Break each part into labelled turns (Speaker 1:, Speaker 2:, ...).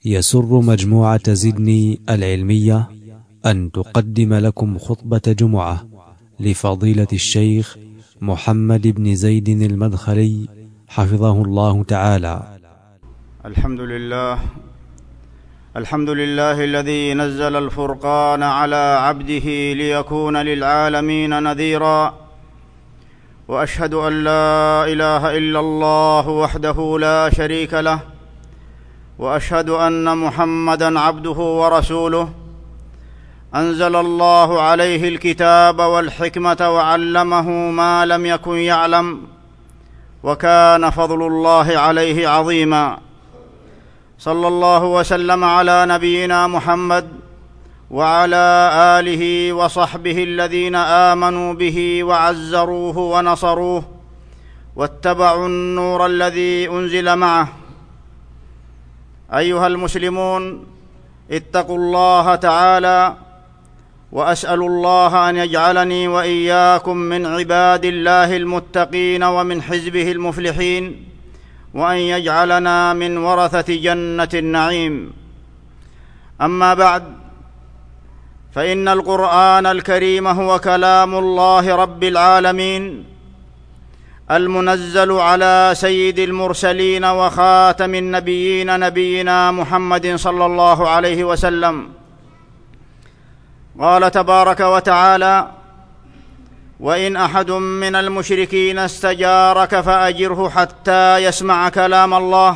Speaker 1: يسر مجموعة زدني العلمية أن تقدم لكم خطبة جمعة لفضيلة الشيخ محمد بن زيد المدخلي حفظه الله تعالى.
Speaker 2: الحمد لله الذي نزل الفرقان على عبده ليكون للعالمين نذيرا، وأشهد أن لا إله إلا الله وحده لا شريك له، وأشهد أن محمدًا عبده ورسوله. أنزل الله عليه الكتاب والحكمة وعلمه ما لم يكن يعلم، وكان فضل الله عليه عظيما. صلى الله وسلم على نبينا محمد وعلى آله وصحبه الذين آمنوا به وعزروه ونصروه واتبعوا النور الذي أنزل معه. أيها المسلمون، اتقوا الله تعالى، وأسأل الله أن يجعلني وإياكم من عباد الله المتقين ومن حزبه المفلحين، وأن يجعلنا من ورثة جنة النعيم. أما بعد، فإن القرآن الكريم هو كلام الله رب العالمين، المنزل على سيد المرسلين وخاتم النبيين نبينا محمد صلى الله عليه وسلم. قال تبارك وتعالى: وإن أحد من المشركين استجارك فأجره حتى يسمع كلام الله.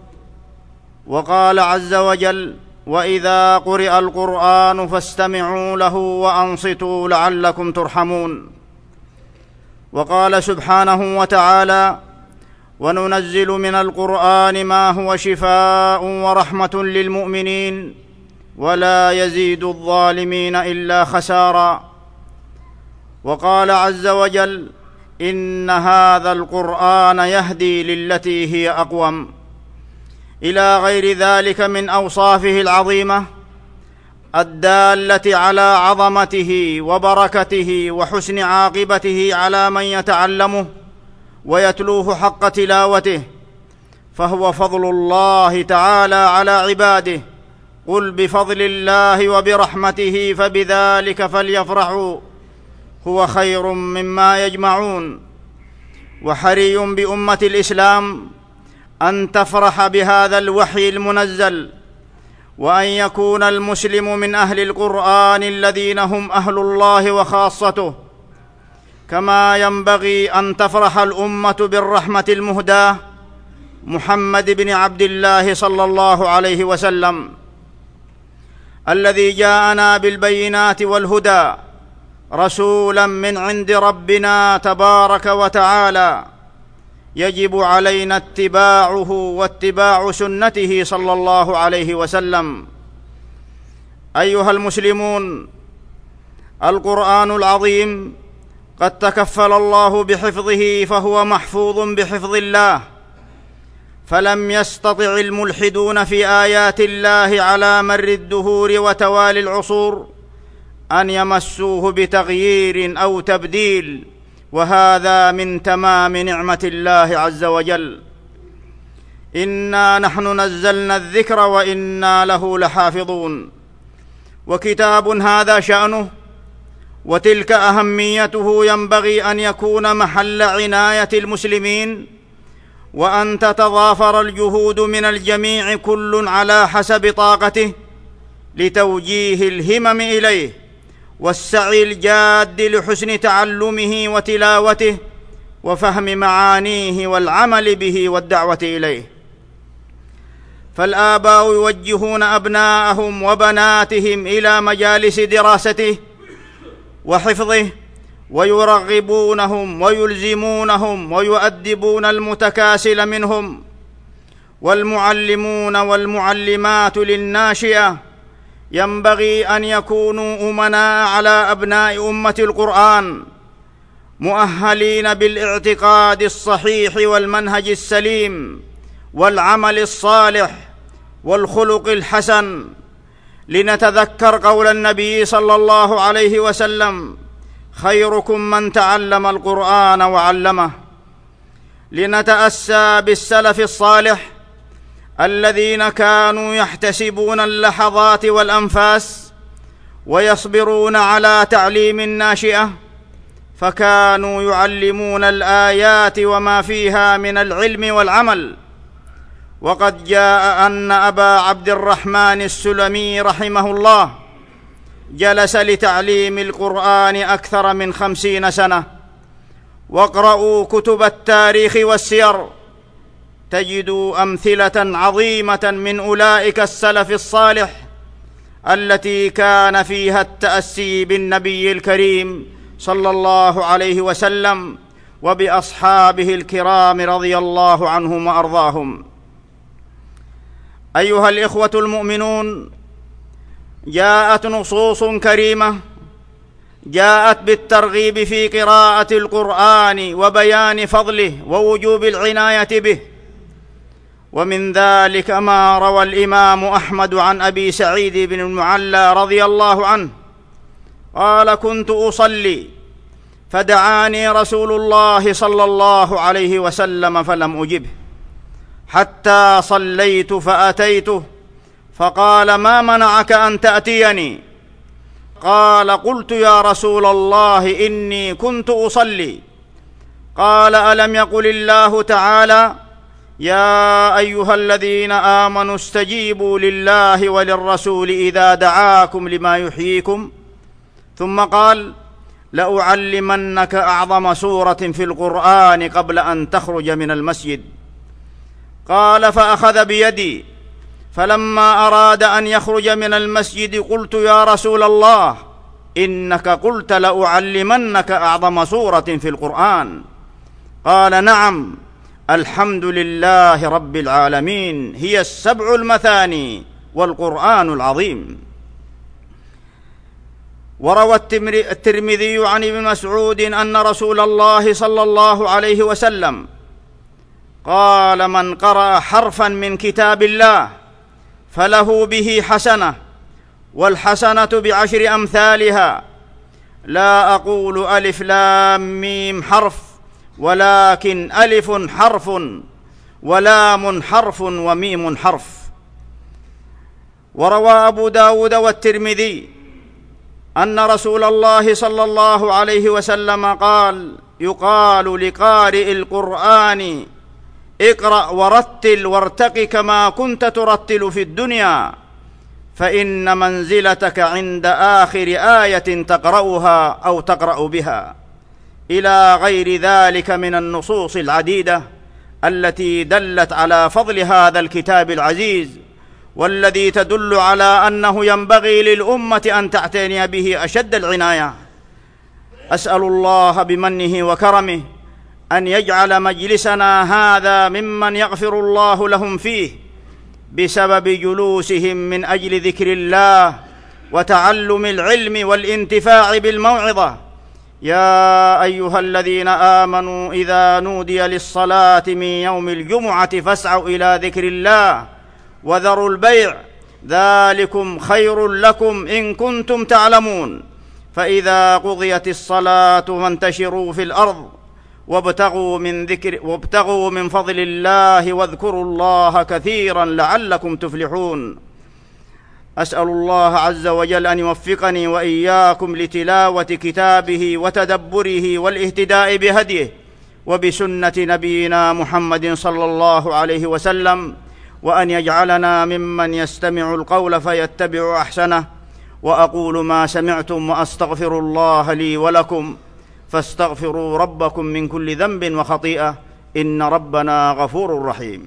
Speaker 2: وقال عز وجل: وإذا قرئ القرآن فاستمعوا له وأنصتوا لعلكم ترحمون. وقال سبحانه وتعالى: وننزل من القرآن ما هو شفاء ورحمة للمؤمنين ولا يزيد الظالمين إلا خسارا. وقال عز وجل: إن هذا القرآن يهدي للتي هي أقوم، إلى غير ذلك من أوصافه العظيمة الدالة على عظمته وبركته وحسن عاقبته على من يتعلمه ويتلوه حق تلاوته، فهو فضل الله تعالى على عباده. قل بفضل الله وبرحمته فبذلك فليفرحوا هو خير مما يجمعون. وحري بأمة الإسلام أن تفرح بهذا الوحي المنزل، وأن يكون المسلم من أهل القرآن الذين هم أهل الله وخاصته، كما ينبغي أن تفرح الأمة بالرحمة المهداة محمد بن عبد الله صلى الله عليه وسلم، الذي جاءنا بالبينات والهدى، رسولا من عند ربنا تبارك وتعالى، يجب علينا اتباعه واتباع سنته صلى الله عليه وسلم. أيها المسلمون، القرآن العظيم قد تكفل الله بحفظه، فهو محفوظ بحفظ الله، فلم يستطع الملحدون في آيات الله على مر الدهور وتوالي العصور أن يمسوه بتغيير أو تبديل، وهذا من تمام نعمة الله عز وجل. إنا نحن نزلنا الذكر وإنا له لحافظون. وكتاب هذا شأنه وتلك أهميته ينبغي أن يكون محل عناية المسلمين، وأن تتضافر الجهود من الجميع كل على حسب طاقته لتوجيه الهمم إليه، والسعي الجاد لحسن تعلمه وتلاوته وفهم معانيه والعمل به والدعوة إليه. فالآباء يوجهون أبناءهم وبناتهم إلى مجالس دراسته وحفظه، ويرغبونهم ويلزمونهم ويؤدبون المتكاسل منهم. والمعلمون والمعلمات للناشئة ينبغي أن يكونوا أمناء على أبناء أمة القرآن، مؤهلين بالاعتقاد الصحيح والمنهج السليم والعمل الصالح والخلق الحسن. لنتذكر قول النبي صلى الله عليه وسلم: خيركم من تعلم القرآن وعلمه. لنتأسى بالسلف الصالح الذين كانوا يحتسبون اللحظات والأنفاس ويصبرون على تعليم الناشئة، فكانوا يعلمون الآيات وما فيها من العلم والعمل. وقد جاء أن أبا عبد الرحمن السلمي رحمه الله جلس لتعليم القرآن أكثر من 50 سنة. واقرأوا كتب التاريخ والسير تجدوا أمثلة عظيمة من أولئك السلف الصالح التي كان فيها التأسي بالنبي الكريم صلى الله عليه وسلم وبأصحابه الكرام رضي الله عنهم وأرضاهم. أيها الإخوة المؤمنون، جاءت نصوص كريمة جاءت بالترغيب في قراءة القرآن وبيان فضله ووجوب العناية به. ومن ذلك ما روى الإمام أحمد عن أبي سعيد بن المعلى رضي الله عنه قال: كنت أصلي فدعاني رسول الله صلى الله عليه وسلم فلم أجبه، حتى صليت فأتيته فقال: ما منعك أن تأتيني؟ قال: قلت يا رسول الله إني كنت أصلي. قال: ألم يقل الله تعالى: يا أيها الذين آمنوا استجيبوا لله وللرسول إذا دعاكم لما يحييكم؟ ثم قال: لأعلمنك أعظم سورة في القرآن قبل أن تخرج من المسجد. قال: فأخذ بيدي، فلما أراد أن يخرج من المسجد قلت: يا رسول الله، إنك قلت لأعلمنك أعظم سورة في القرآن. قال: نعم، الحمد لله رب العالمين، هي السبع المثاني والقرآن العظيم. وروى الترمذي عن ابن مسعود أن رسول الله صلى الله عليه وسلم قال: من قرأ حرفا من كتاب الله فله به حسنة، والحسنة ب10 أمثالها. لا أقول ألف لام ميم حرف، ولكن ألف حرف ولام حرف وميم حرف. وروى أبو داود والترمذي أن رسول الله صلى الله عليه وسلم قال: يقال لقارئ القرآن: اقرأ ورتل وارتق كما كنت ترتل في الدنيا، فإن منزلتك عند آخر آية تقرأها أو تقرأ بها، إلى غير ذلك من النصوص العديدة التي دلت على فضل هذا الكتاب العزيز، والذي تدل على أنه ينبغي للأمة أن تعتني به أشد العناية. أسأل الله بمنه وكرمه أن يجعل مجلسنا هذا ممن يغفر الله لهم فيه بسبب جلوسهم من أجل ذكر الله وتعلم العلم والانتفاع بالموعظة. يا أيها الذين آمنوا إذا نودي للصلاة من يوم الجمعة فاسعوا إلى ذكر الله وذروا البيع، ذلكم خير لكم إن كنتم تعلمون. فإذا قضيت الصلاة فانتشروا في الأرض وابتغوا من فضل الله واذكروا الله كثيرا لعلكم تفلحون. أسأل الله عز وجل أن يوفقني وإياكم لتلاوة كتابه وتدبره والاهتداء بهديه وبسنة نبينا محمد صلى الله عليه وسلم، وأن يجعلنا ممن يستمع القول فيتبع أحسنه. وأقول ما سمعتم وأستغفر الله لي ولكم، فاستغفروا ربكم من كل ذنب وخطيئة، إن ربنا غفور رحيم.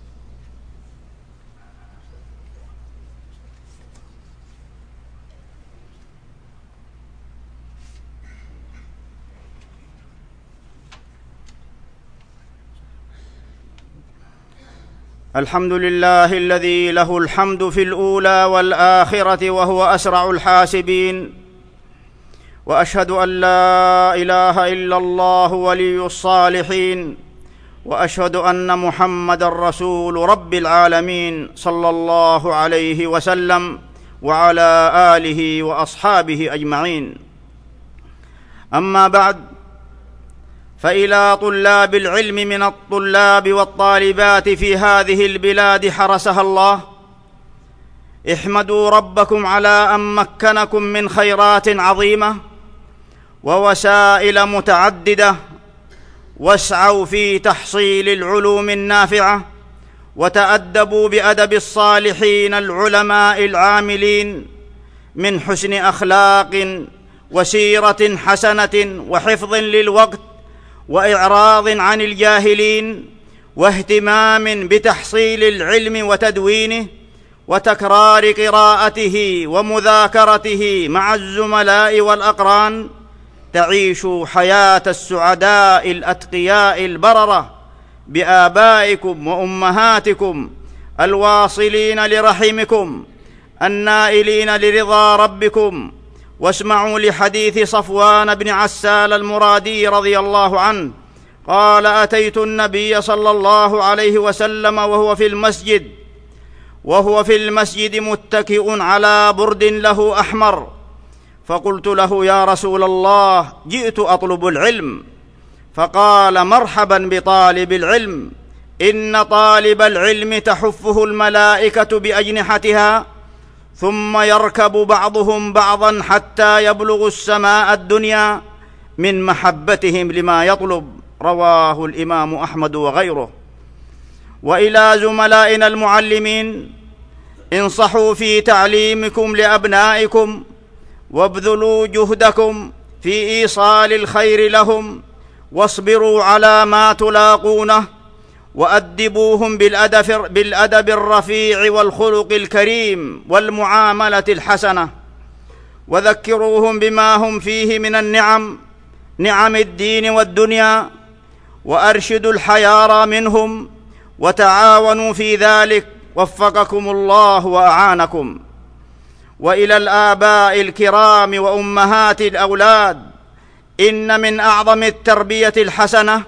Speaker 2: الحمد لله الذي له الحمد في الأولى والآخرة وهو أسرع الحاسبين، وأشهد أن لا إله إلا الله ولي الصالحين، وأشهد أن محمدًا رسول رب العالمين صلى الله عليه وسلم وعلى آله وأصحابه أجمعين. أما بعد، فإلى طلاب العلم من الطلاب والطالبات في هذه البلاد حرسها الله: احمدوا ربكم على أن مكنكم من خيرات عظيمة ووسائل متعددة، واسعوا في تحصيل العلوم النافعة، وتأدبوا بأدب الصالحين العلماء العاملين من حسن أخلاق وسيرة حسنة وحفظ للوقت وإعراض عن الجاهلين واهتمام بتحصيل العلم وتدوينه وتكرار قراءته ومذاكرته مع الزملاء والأقران، تعيشوا حياة السعداء الأتقياء البررة بآبائكم وأمهاتكم الواصلين لرحمكم النائلين لرضا ربكم. واسمعوا لحديث صفوان بن عسال المرادي رضي الله عنه قال: أتيت النبي صلى الله عليه وسلم وهو في المسجد متكئ على برد له أحمر، فقلت له: يا رسول الله، جئت أطلب العلم. فقال: مرحبا بطالب العلم، إن طالب العلم تحفه الملائكة بأجنحتها، ثم يركب بعضهم بعضا حتى يبلغ السماء الدنيا من محبتهم لما يطلب. رواه الإمام أحمد وغيره. وإلى زملائنا المعلمين: انصحوا في تعليمكم لأبنائكم، وابذلوا جهدكم في إيصال الخير لهم، واصبروا على ما تلاقونه، وأدبوهم بالأدب الرفيع والخلق الكريم والمعاملة الحسنة، وذكروهم بما هم فيه من نعم الدين والدنيا، وأرشدوا الحيارى منهم، وتعاونوا في ذلك، وفقكم الله وأعانكم. وإلى الآباء الكرام وأمهات الأولاد: إن من أعظم التربية الحسنة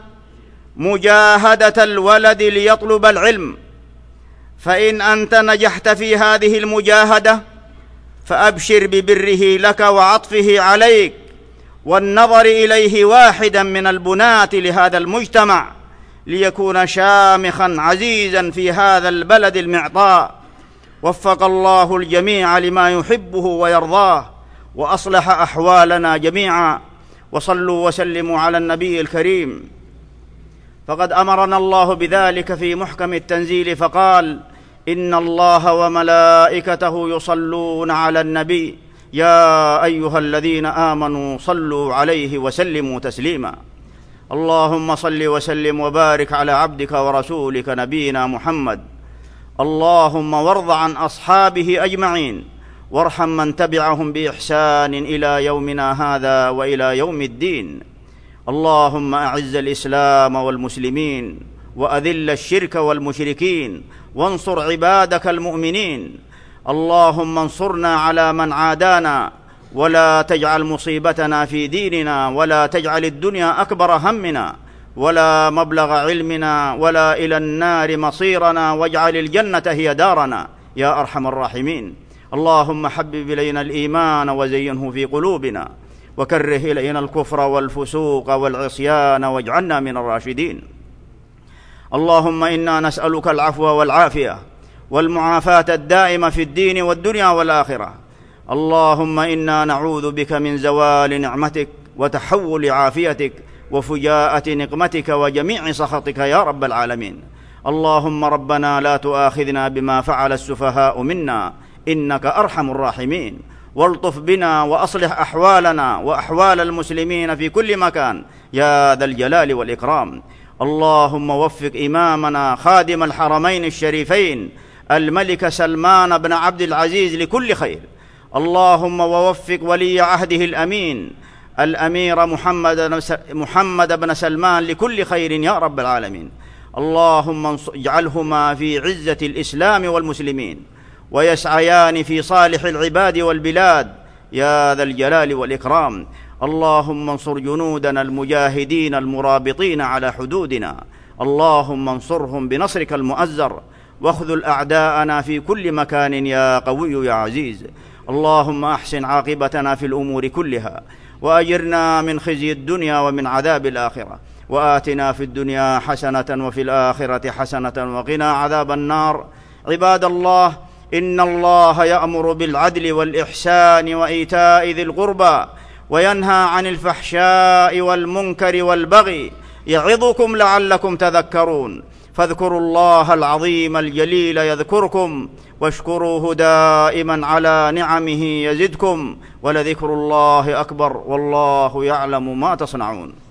Speaker 2: مجاهدة الولد ليطلب العلم، فإن أنت نجحت في هذه المجاهدة فأبشر ببره لك وعطفه عليك، والنظر إليه واحدا من البناة لهذا المجتمع، ليكون شامخا عزيزا في هذا البلد المعطاء. وفق الله الجميع لما يحبه ويرضاه، وأصلح أحوالنا جميعا. وصلوا وسلموا على النبي الكريم، فقد أمرنا الله بذلك في محكم التنزيل فقال: إن الله وملائكته يصلون على النبي يا أيها الذين آمنوا صلوا عليه وسلموا تسليما. اللهم صل وسلم وبارك على عبدك ورسولك نبينا محمد. اللهم وارض عن أصحابه أجمعين، وارحم من تبعهم بإحسان إلى يومنا هذا وإلى يوم الدين. اللهم أعز الإسلام والمسلمين، وأذل الشرك والمشركين، وانصر عبادك المؤمنين. اللهم انصرنا على من عادانا، ولا تجعل مصيبتنا في ديننا، ولا تجعل الدنيا أكبر همنا ولا مبلغ علمنا، ولا إلى النار مصيرنا، واجعل الجنة هي دارنا يا أرحم الراحمين. اللهم حبب إلينا الإيمان وزينه في قلوبنا، وكره إلينا الكفر والفسوق والعصيان، واجعلنا من الراشدين. اللهم إنا نسألك العفو والعافية والمعافاة الدائمة في الدين والدنيا والآخرة. اللهم إنا نعوذ بك من زوال نعمتك وتحول عافيتك وفجاءة نقمتك وجميع سخطك يا رب العالمين. اللهم ربنا لا تؤاخذنا بما فعل السفهاء منا، إنك أرحم الراحمين. والطف بنا وأصلح أحوالنا وأحوال المسلمين في كل مكان يا ذا الجلال والإكرام. اللهم وفق إمامنا خادم الحرمين الشريفين الملك سلمان بن عبد العزيز لكل خير. اللهم ووفق ولي عهده الأمين الأمير محمد بن سلمان لكل خير يا رب العالمين. اللهم اجعلهما في عزة الإسلام والمسلمين، ويسعيان في صالح العباد والبلاد يا ذا الجلال والإكرام. اللهم انصر جنودنا المجاهدين المرابطين على حدودنا. اللهم انصرهم بنصرك المؤزر، واخذل أعداءنا في كل مكان يا قوي يا عزيز. اللهم أحسن عاقبتنا في الأمور كلها، وأجرنا من خزي الدنيا ومن عذاب الآخرة، وآتنا في الدنيا حسنة وفي الآخرة حسنة وقنا عذاب النار. عباد الله، إن الله يأمر بالعدل والإحسان وإيتاء ذي القربى وينهى عن الفحشاء والمنكر والبغي، يعظكم لعلكم تذكرون. فاذكروا الله العظيم الجليل يذكركم، واشكروه دائما على نعمه يزدكم، ولذكر الله أكبر، والله يعلم ما تصنعون.